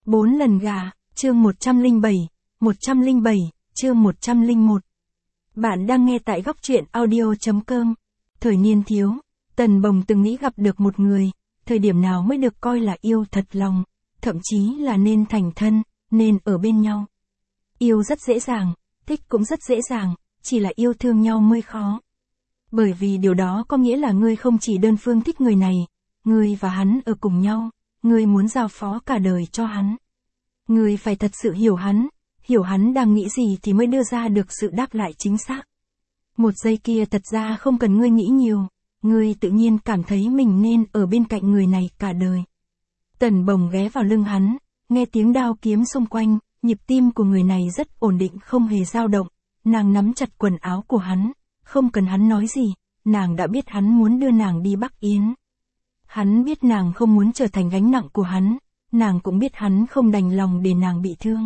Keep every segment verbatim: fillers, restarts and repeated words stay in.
Bốn lần gà, chương một trăm lẻ bảy, một trăm lẻ bảy, chương một trăm lẻ một. Bạn đang nghe tại góc truyện audio chấm com. Thời niên thiếu, Tần Bồng từng nghĩ gặp được một người, thời điểm nào mới được coi là yêu thật lòng, thậm chí là nên thành thân, nên ở bên nhau. Yêu rất dễ dàng, thích cũng rất dễ dàng, chỉ là yêu thương nhau mới khó. Bởi vì điều đó có nghĩa là ngươi không chỉ đơn phương thích người này, ngươi và hắn ở cùng nhau, ngươi muốn giao phó cả đời cho hắn. Ngươi phải thật sự hiểu hắn, hiểu hắn đang nghĩ gì thì mới đưa ra được sự đáp lại chính xác. Một giây kia thật ra không cần ngươi nghĩ nhiều, ngươi tự nhiên cảm thấy mình nên ở bên cạnh người này cả đời. Tần Bồng ghé vào lưng hắn, nghe tiếng đao kiếm xung quanh, nhịp tim của người này rất ổn định không hề dao động, nàng nắm chặt quần áo của hắn, không cần hắn nói gì, nàng đã biết hắn muốn đưa nàng đi Bắc Yến. Hắn biết nàng không muốn trở thành gánh nặng của hắn, nàng cũng biết hắn không đành lòng để nàng bị thương.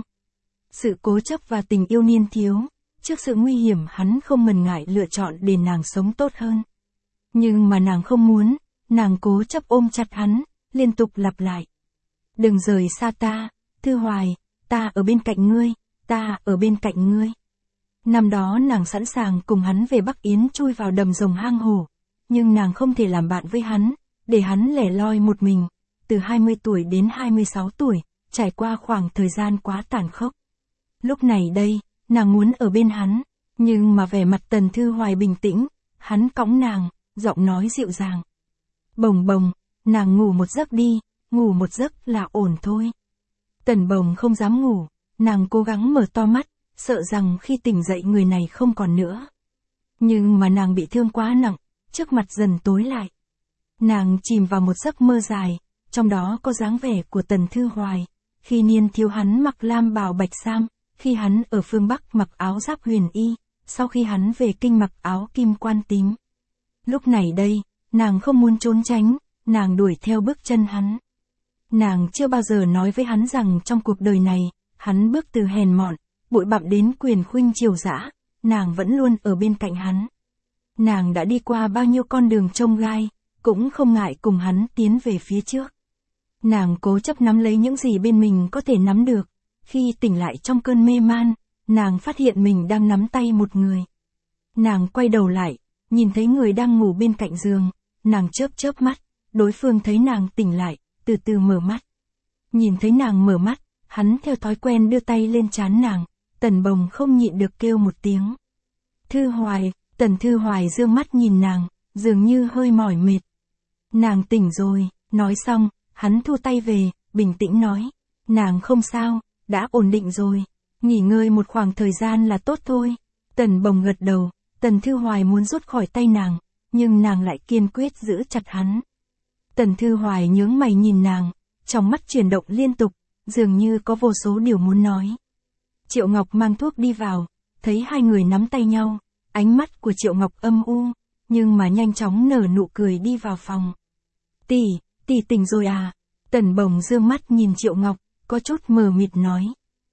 Sự cố chấp và tình yêu niên thiếu, trước sự nguy hiểm hắn không ngần ngại lựa chọn để nàng sống tốt hơn. Nhưng mà nàng không muốn, nàng cố chấp ôm chặt hắn, liên tục lặp lại. Đừng rời xa ta, Thư Hoài, ta ở bên cạnh ngươi, ta ở bên cạnh ngươi. Năm đó nàng sẵn sàng cùng hắn về Bắc Yến chui vào đầm rồng hang hổ, nhưng nàng không thể làm bạn với hắn, để hắn lẻ loi một mình, từ hai mươi tuổi đến hai mươi sáu tuổi, trải qua khoảng thời gian quá tàn khốc. Lúc này đây, nàng muốn ở bên hắn, nhưng mà vẻ mặt Tần Thư Hoài bình tĩnh, hắn cõng nàng, giọng nói dịu dàng. Bồng Bồng, nàng ngủ một giấc đi, ngủ một giấc là ổn thôi. Tần Bồng không dám ngủ, nàng cố gắng mở to mắt, sợ rằng khi tỉnh dậy người này không còn nữa. Nhưng mà nàng bị thương quá nặng, trước mặt dần tối lại. Nàng chìm vào một giấc mơ dài, trong đó có dáng vẻ của Tần Thư Hoài, khi niên thiếu hắn mặc lam bào bạch sam, khi hắn ở phương Bắc mặc áo giáp huyền y, sau khi hắn về kinh mặc áo kim quan tím. Lúc này đây, nàng không muốn trốn tránh, nàng đuổi theo bước chân hắn. Nàng chưa bao giờ nói với hắn rằng trong cuộc đời này, hắn bước từ hèn mọn, bụi bặm đến quyền khuynh triều dã, nàng vẫn luôn ở bên cạnh hắn. Nàng đã đi qua bao nhiêu con đường chông gai, cũng không ngại cùng hắn tiến về phía trước. Nàng cố chấp nắm lấy những gì bên mình có thể nắm được, khi tỉnh lại trong cơn mê man, nàng phát hiện mình đang nắm tay một người. Nàng quay đầu lại, nhìn thấy người đang ngủ bên cạnh giường, nàng chớp chớp mắt, đối phương thấy nàng tỉnh lại, từ từ mở mắt. Nhìn thấy nàng mở mắt, hắn theo thói quen đưa tay lên trán nàng, Tần Bồng không nhịn được kêu một tiếng. Thư Hoài, Tần Thư Hoài dương mắt nhìn nàng, dường như hơi mỏi mệt. Nàng tỉnh rồi, nói xong, hắn thu tay về, bình tĩnh nói. Nàng không sao, đã ổn định rồi, nghỉ ngơi một khoảng thời gian là tốt thôi. Tần Bồng gật đầu, Tần Thư Hoài muốn rút khỏi tay nàng, nhưng nàng lại kiên quyết giữ chặt hắn. Tần Thư Hoài nhướng mày nhìn nàng, trong mắt chuyển động liên tục, dường như có vô số điều muốn nói. Triệu Ngọc mang thuốc đi vào, thấy hai người nắm tay nhau, ánh mắt của Triệu Ngọc âm u, nhưng mà nhanh chóng nở nụ cười đi vào phòng. Tỷ, tỷ tỉnh rồi à? Tần Bồng dương mắt nhìn Triệu Ngọc, có chút mờ mịt nói.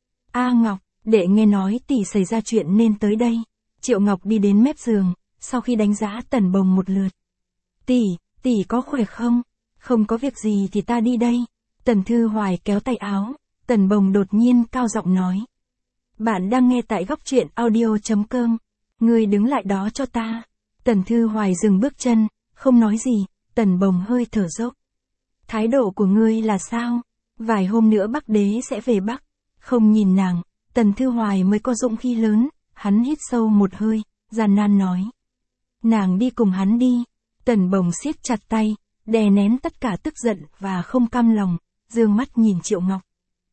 A Ngọc, đệ nghe nói tỷ xảy ra chuyện nên tới đây. Triệu Ngọc đi đến mép giường, sau khi đánh giá Tần Bồng một lượt. Tỷ, tỷ có khỏe không? Không có việc gì thì ta đi đây. Tần Thư Hoài kéo tay áo, Tần Bồng đột nhiên cao giọng nói. Bạn đang nghe tại góc truyện audio chấm com. Ngươi đứng lại đó cho ta. Tần Thư Hoài dừng bước chân, không nói gì, Tần Bồng hơi thở dốc. Thái độ của ngươi là sao? Vài hôm nữa Bắc Đế sẽ về Bắc. Không nhìn nàng, Tần Thư Hoài mới có dũng khí lớn, hắn hít sâu một hơi, gian nan nói. Nàng đi cùng hắn đi. Tần Bồng siết chặt tay, đè nén tất cả tức giận và không cam lòng, dương mắt nhìn Triệu Ngọc.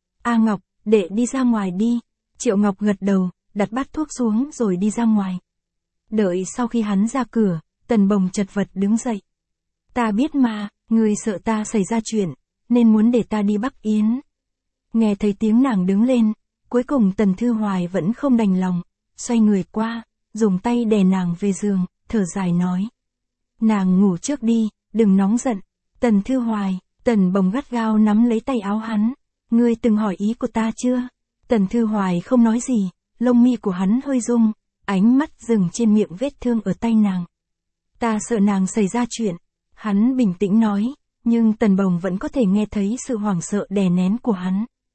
A Ngọc, đệ đi ra ngoài đi. Triệu Ngọc gật đầu, đặt bát thuốc xuống rồi đi ra ngoài. Đợi sau khi hắn ra cửa, Tần Bồng chật vật đứng dậy. Ta biết mà, ngươi sợ ta xảy ra chuyện, nên muốn để ta đi Bắc Yến. Nghe thấy tiếng nàng đứng lên, cuối cùng Tần Thư Hoài vẫn không đành lòng, xoay người qua, dùng tay đè nàng về giường, thở dài nói. Nàng ngủ trước đi, đừng nóng giận. Tần Thư Hoài, Tần Bồng gắt gao nắm lấy tay áo hắn. Ngươi từng hỏi ý của ta chưa? Tần Thư Hoài không nói gì, lông mi của hắn hơi rung, ánh mắt dừng trên miệng vết thương ở tay nàng. Ta sợ nàng xảy ra chuyện. Hắn bình tĩnh nói, nhưng Tần Bồng vẫn có thể nghe thấy sự hoảng sợ đè nén của hắn.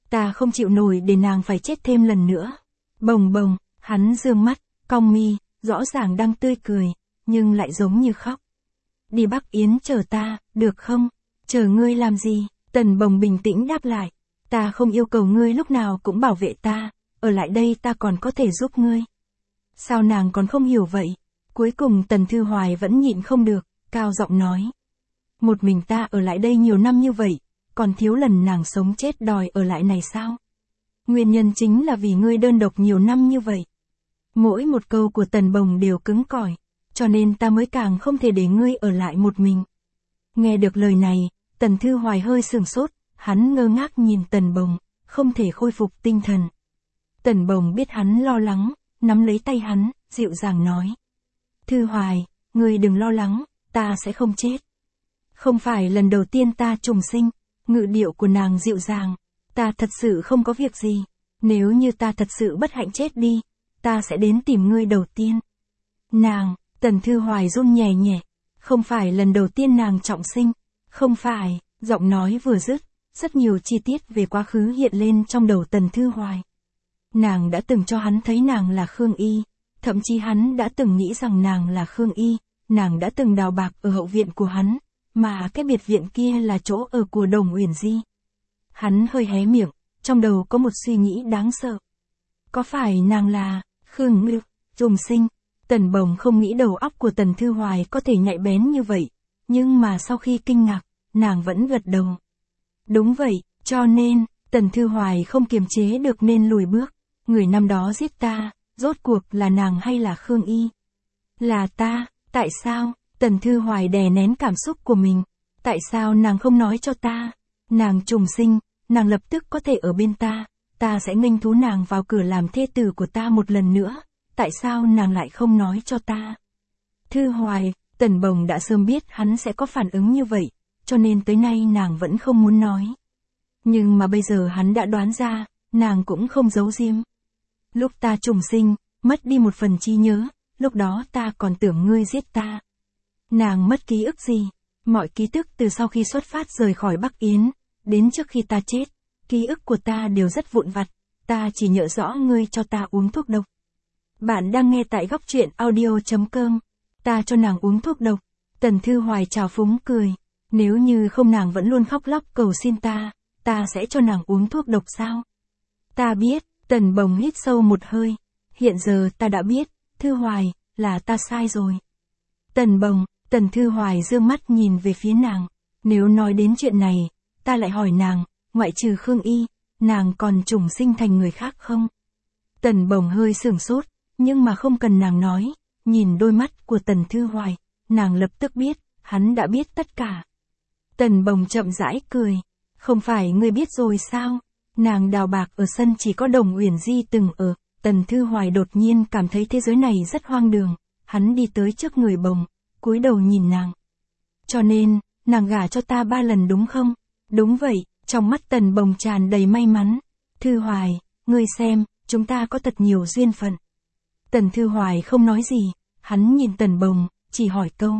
Ta không chịu nổi để nàng phải chết thêm lần nữa. Bồng bồng, hắn dương mắt, cong mi, rõ ràng đang tươi cười, nhưng lại giống như khóc. Đi Bắc Yến chờ ta, được không? Chờ ngươi làm gì? Tần Bồng bình tĩnh đáp lại. Ta không yêu cầu ngươi lúc nào cũng bảo vệ ta, ở lại đây ta còn có thể giúp ngươi. Sao nàng còn không hiểu vậy? Cuối cùng Tần Thư Hoài vẫn nhịn không được, cao giọng nói. Một mình ta ở lại đây nhiều năm như vậy, còn thiếu lần nàng sống chết đòi ở lại này sao? Nguyên nhân chính là vì ngươi đơn độc nhiều năm như vậy. Mỗi một câu của Tần Bồng đều cứng cỏi, cho nên ta mới càng không thể để ngươi ở lại một mình. Nghe được lời này, Tần Thư Hoài hơi sửng sốt, hắn ngơ ngác nhìn Tần Bồng, không thể khôi phục tinh thần. Tần Bồng biết hắn lo lắng, nắm lấy tay hắn, dịu dàng nói. Thư Hoài, ngươi đừng lo lắng, ta sẽ không chết. Không phải lần đầu tiên ta trùng sinh, ngữ điệu của nàng dịu dàng. Ta thật sự không có việc gì, nếu như ta thật sự bất hạnh chết đi, ta sẽ đến tìm ngươi đầu tiên. Nàng, Tần Thư Hoài run nhẹ nhẹ, không phải lần đầu tiên nàng trọng sinh, không phải, giọng nói vừa dứt, rất nhiều chi tiết về quá khứ hiện lên trong đầu Tần Thư Hoài. Nàng đã từng cho hắn thấy nàng là Khương Y, thậm chí hắn đã từng nghĩ rằng nàng là Khương Y, nàng đã từng đào bạc ở hậu viện của hắn, mà cái biệt viện kia là chỗ ở của Đồng Uyển Di. Hắn hơi hé miệng, trong đầu có một suy nghĩ đáng sợ. Có phải nàng là Khương Ngư, trùng sinh? Tần Bồng không nghĩ đầu óc của Tần Thư Hoài có thể nhạy bén như vậy, nhưng mà sau khi kinh ngạc, nàng vẫn gật đầu. Đúng vậy, cho nên, Tần Thư Hoài không kiềm chế được nên lùi bước. Người năm đó giết ta, rốt cuộc là nàng hay là Khương Y? Là ta, tại sao? Tần Thư Hoài đè nén cảm xúc của mình. Tại sao nàng không nói cho ta? Nàng trùng sinh, nàng lập tức có thể ở bên ta, ta sẽ nghênh thú nàng vào cửa làm thê tử của ta một lần nữa. Tại sao nàng lại không nói cho ta? Thư Hoài, Tần Bồng đã sớm biết hắn sẽ có phản ứng như vậy, cho nên tới nay nàng vẫn không muốn nói. Nhưng mà bây giờ hắn đã đoán ra, nàng cũng không giấu giếm. Lúc ta trùng sinh, mất đi một phần trí nhớ, lúc đó ta còn tưởng ngươi giết ta. Nàng mất ký ức gì? Mọi ký ức từ sau khi xuất phát rời khỏi Bắc Yến, đến trước khi ta chết, ký ức của ta đều rất vụn vặt, ta chỉ nhớ rõ ngươi cho ta uống thuốc độc. Bạn đang nghe tại góc truyện audio chấm com. Ta cho nàng uống thuốc độc. Tần Thư Hoài trào phúng cười. Nếu như không nàng vẫn luôn khóc lóc cầu xin ta, ta sẽ cho nàng uống thuốc độc sao? Ta biết, Tần Bồng hít sâu một hơi. Hiện giờ ta đã biết, Thư Hoài, là ta sai rồi. Tần Bồng, Tần Thư Hoài dương mắt nhìn về phía nàng. Nếu nói đến chuyện này, ta lại hỏi nàng, ngoại trừ Khương Y, nàng còn trùng sinh thành người khác không? Tần Bồng hơi sửng sốt, nhưng mà không cần nàng nói, nhìn đôi mắt của Tần Thư Hoài, nàng lập tức biết, hắn đã biết tất cả. Tần Bồng chậm rãi cười, không phải ngươi biết rồi sao? Nàng đào bạc ở sân chỉ có Đồng Uyển Di từng ở. Tần Thư Hoài đột nhiên cảm thấy thế giới này rất hoang đường, hắn đi tới trước người Bồng, cúi đầu nhìn nàng. Cho nên, nàng gả cho ta ba lần đúng không? Đúng vậy, trong mắt Tần Bồng tràn đầy may mắn. Thư Hoài, ngươi xem, chúng ta có thật nhiều duyên phận. Tần Thư Hoài không nói gì, hắn nhìn Tần Bồng, chỉ hỏi câu.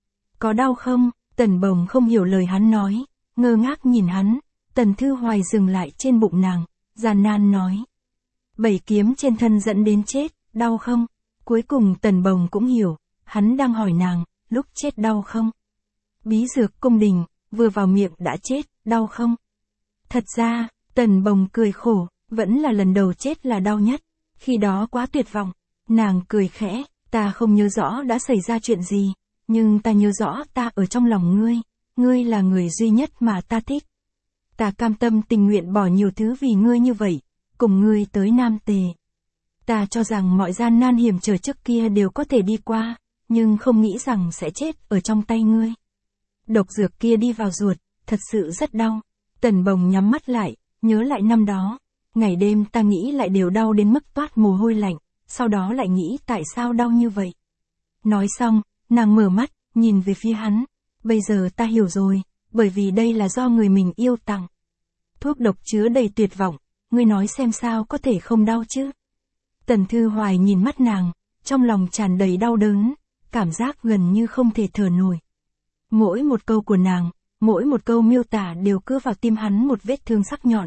Có đau không? Tần Bồng không hiểu lời hắn nói, ngơ ngác nhìn hắn. Tần Thư Hoài dừng lại trên bụng nàng, gian nan nói. Bảy kiếm trên thân dẫn đến chết, đau không? Cuối cùng Tần Bồng cũng hiểu, hắn đang hỏi nàng, lúc chết đau không? Bí dược cung đình, vừa vào miệng đã chết, đau không? Thật ra, Tần Bồng cười khổ, vẫn là lần đầu chết là đau nhất, khi đó quá tuyệt vọng. Nàng cười khẽ, ta không nhớ rõ đã xảy ra chuyện gì, nhưng ta nhớ rõ ta ở trong lòng ngươi, ngươi là người duy nhất mà ta thích. Ta cam tâm tình nguyện bỏ nhiều thứ vì ngươi như vậy, cùng ngươi tới Nam Tề. Ta cho rằng mọi gian nan hiểm trở trước kia đều có thể đi qua, nhưng không nghĩ rằng sẽ chết ở trong tay ngươi. Độc dược kia đi vào ruột, thật sự rất đau. Tần Bồng nhắm mắt lại, nhớ lại năm đó. Ngày đêm ta nghĩ lại đều đau đến mức toát mồ hôi lạnh, sau đó lại nghĩ tại sao đau như vậy. Nói xong, nàng mở mắt, nhìn về phía hắn. Bây giờ ta hiểu rồi, bởi vì đây là do người mình yêu tặng. Thuốc độc chứa đầy tuyệt vọng, ngươi nói xem sao có thể không đau chứ. Tần Thư Hoài nhìn mắt nàng, trong lòng tràn đầy đau đớn, cảm giác gần như không thể thở nổi. Mỗi một câu của nàng, mỗi một câu miêu tả đều cứa vào tim hắn một vết thương sắc nhọn,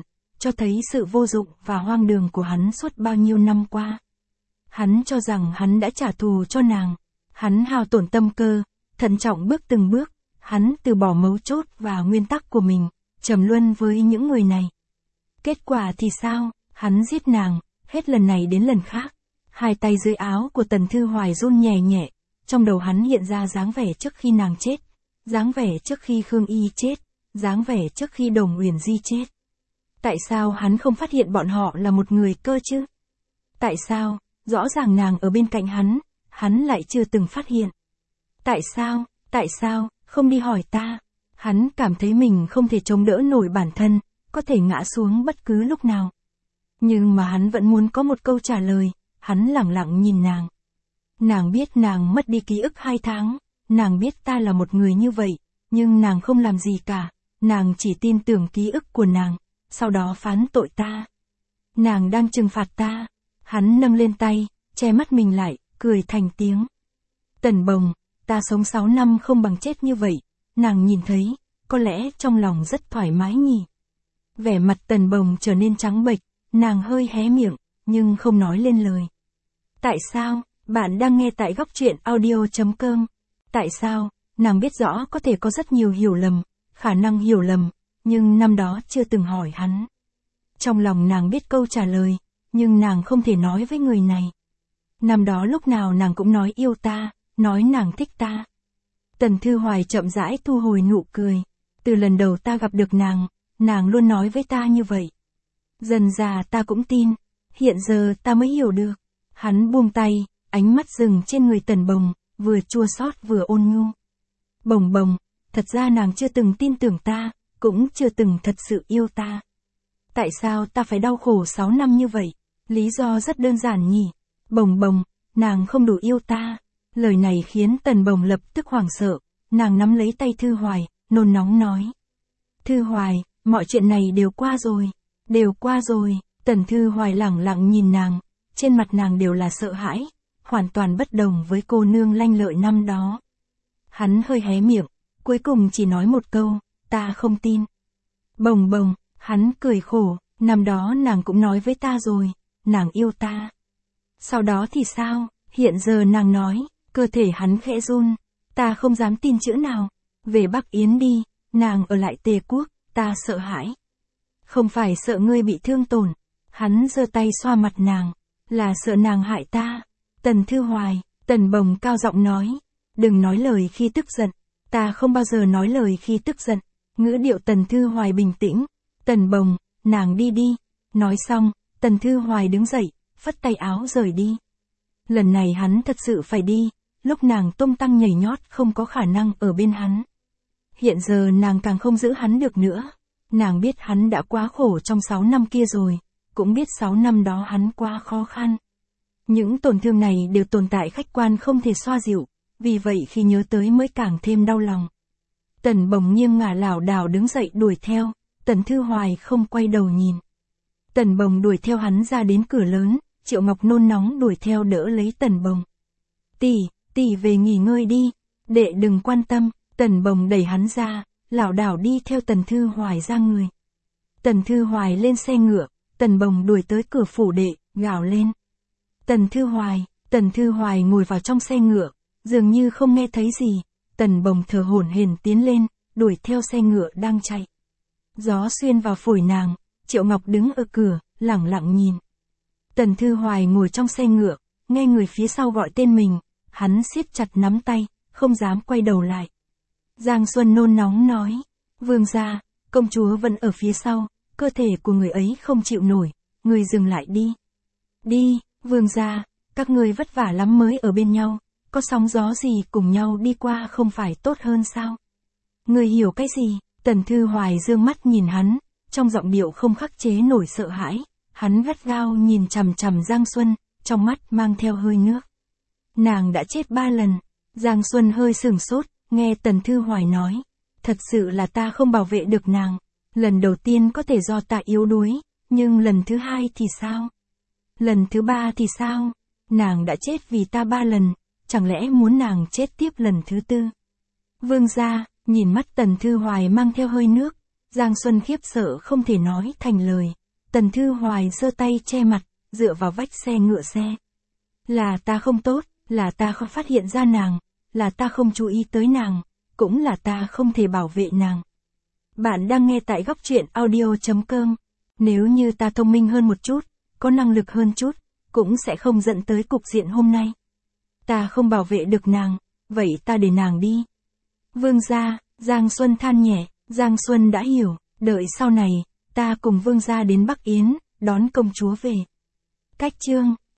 cho thấy sự vô dụng và hoang đường của hắn suốt bao nhiêu năm qua. Hắn cho rằng hắn đã trả thù cho nàng. Hắn hao tổn tâm cơ, thận trọng bước từng bước, hắn từ bỏ mấu chốt và nguyên tắc của mình, trầm luân với những người này. Kết quả thì sao? Hắn giết nàng, hết lần này đến lần khác. Hai tay dưới áo của Tần Thư Hoài run nhẹ nhẹ, trong đầu hắn hiện ra dáng vẻ trước khi nàng chết, dáng vẻ trước khi Khương Y chết, dáng vẻ trước khi Đồng Uyển Di chết. Tại sao hắn không phát hiện bọn họ là một người cơ chứ? Tại sao, rõ ràng nàng ở bên cạnh hắn, hắn lại chưa từng phát hiện? Tại sao, tại sao, không đi hỏi ta? Hắn cảm thấy mình không thể chống đỡ nổi bản thân, có thể ngã xuống bất cứ lúc nào. Nhưng mà hắn vẫn muốn có một câu trả lời, hắn lẳng lặng nhìn nàng. Nàng biết nàng mất đi ký ức hai tháng, nàng biết ta là một người như vậy, nhưng nàng không làm gì cả, nàng chỉ tin tưởng ký ức của nàng, sau đó phán tội ta. Nàng đang trừng phạt ta. Hắn nâng lên tay, che mắt mình lại, cười thành tiếng. Tần Bồng, ta sống sáu năm không bằng chết như vậy, nàng nhìn thấy, có lẽ trong lòng rất thoải mái nhỉ. Vẻ mặt Tần Bồng trở nên trắng bệch, nàng hơi hé miệng, nhưng không nói lên lời. Tại sao? Bạn đang nghe tại góc truyện audio chấm com. Tại sao? Nàng biết rõ có thể có rất nhiều hiểu lầm, khả năng hiểu lầm, nhưng năm đó chưa từng hỏi hắn. Trong lòng nàng biết câu trả lời, nhưng nàng không thể nói với người này. Năm đó lúc nào nàng cũng nói yêu ta, nói nàng thích ta. Tần Thư Hoài chậm rãi thu hồi nụ cười. Từ lần đầu ta gặp được nàng, nàng luôn nói với ta như vậy. Dần dà ta cũng tin, hiện giờ ta mới hiểu được. Hắn buông tay, ánh mắt dừng trên người Tần Bồng, vừa chua xót vừa ôn nhu. Bồng Bồng, thật ra nàng chưa từng tin tưởng ta, cũng chưa từng thật sự yêu ta. Tại sao ta phải đau khổ sáu năm như vậy? Lý do rất đơn giản nhỉ. Bồng Bồng, nàng không đủ yêu ta. Lời này khiến Tần Bồng lập tức hoảng sợ, nàng nắm lấy tay Thư Hoài, nôn nóng nói. Thư Hoài, mọi chuyện này đều qua rồi, đều qua rồi. Tần Thư Hoài lẳng lặng nhìn nàng, trên mặt nàng đều là sợ hãi, hoàn toàn bất đồng với cô nương lanh lợi năm đó. Hắn hơi hé miệng, cuối cùng chỉ nói một câu, ta không tin. Bồng Bồng, hắn cười khổ, năm đó nàng cũng nói với ta rồi, nàng yêu ta. Sau đó thì sao? Hiện giờ nàng nói, cơ thể hắn khẽ run, ta không dám tin chữ nào. Về Bắc Yến đi, nàng ở lại Tề Quốc, ta sợ hãi. Không phải sợ ngươi bị thương tổn. Hắn giơ tay xoa mặt nàng, là sợ nàng hại ta. Tần Thư Hoài, Tần Bồng cao giọng nói, đừng nói lời khi tức giận, ta không bao giờ nói lời khi tức giận. Ngữ điệu Tần Thư Hoài bình tĩnh. Tần Bồng, nàng đi đi. Nói xong, Tần Thư Hoài đứng dậy, phất tay áo rời đi. Lần này hắn thật sự phải đi, lúc nàng tung tăng nhảy nhót không có khả năng ở bên hắn. Hiện giờ nàng càng không giữ hắn được nữa. Nàng biết hắn đã quá khổ trong sáu năm kia rồi, cũng biết sáu năm đó hắn quá khó khăn. Những tổn thương này đều tồn tại khách quan không thể xoa dịu, vì vậy khi nhớ tới mới càng thêm đau lòng. Tần Bồng nghiêng ngả lảo đảo đứng dậy đuổi theo, Tần Thư Hoài không quay đầu nhìn. Tần Bồng đuổi theo hắn ra đến cửa lớn, Triệu Ngọc nôn nóng đuổi theo đỡ lấy Tần Bồng. Tỷ, tỷ về nghỉ ngơi đi, đệ đừng quan tâm. Tần Bồng đẩy hắn ra, lảo đảo đi theo Tần Thư Hoài ra người. Tần Thư Hoài lên xe ngựa, Tần Bồng đuổi tới cửa phủ đệ, gào lên. Tần Thư Hoài, Tần Thư Hoài ngồi vào trong xe ngựa, dường như không nghe thấy gì. Tần Bồng thở hổn hển tiến lên, đuổi theo xe ngựa đang chạy. Gió xuyên vào phổi nàng, Triệu Ngọc đứng ở cửa, lẳng lặng nhìn. Tần Thư Hoài ngồi trong xe ngựa, nghe người phía sau gọi tên mình, hắn siết chặt nắm tay, không dám quay đầu lại. Giang Xuân nôn nóng nói, vương gia, công chúa vẫn ở phía sau, cơ thể của người ấy không chịu nổi, người dừng lại đi. Đi, vương gia, các người vất vả lắm mới ở bên nhau, có sóng gió gì cùng nhau đi qua không phải tốt hơn sao? Người hiểu cái gì? Tần Thư Hoài dương mắt nhìn hắn, trong giọng điệu không khắc chế nổi sợ hãi, hắn gắt gao nhìn chằm chằm Giang Xuân, trong mắt mang theo hơi nước. Nàng đã chết ba lần. Giang Xuân hơi sửng sốt, nghe Tần Thư Hoài nói, thật sự là ta không bảo vệ được nàng. Lần đầu tiên có thể do ta yếu đuối, nhưng lần thứ hai thì sao? Lần thứ ba thì sao? Nàng đã chết vì ta ba lần, chẳng lẽ muốn nàng chết tiếp lần thứ tư? Vương gia, nhìn mắt Tần Thư Hoài mang theo hơi nước, Giang Xuân khiếp sợ không thể nói thành lời. Tần Thư Hoài giơ tay che mặt, dựa vào vách xe ngựa xe. Là ta không tốt, là ta không phát hiện ra nàng, là ta không chú ý tới nàng, cũng là ta không thể bảo vệ nàng. Bạn đang nghe tại góc truyện audio.com. Nếu như ta thông minh hơn một chút, có năng lực hơn chút, cũng sẽ không dẫn tới cục diện hôm nay. Ta không bảo vệ được nàng, vậy ta để nàng đi. Vương gia, Giang Xuân than nhẹ, Giang Xuân đã hiểu, đợi sau này, ta cùng vương gia đến Bắc Yến, đón công chúa về. Cách chương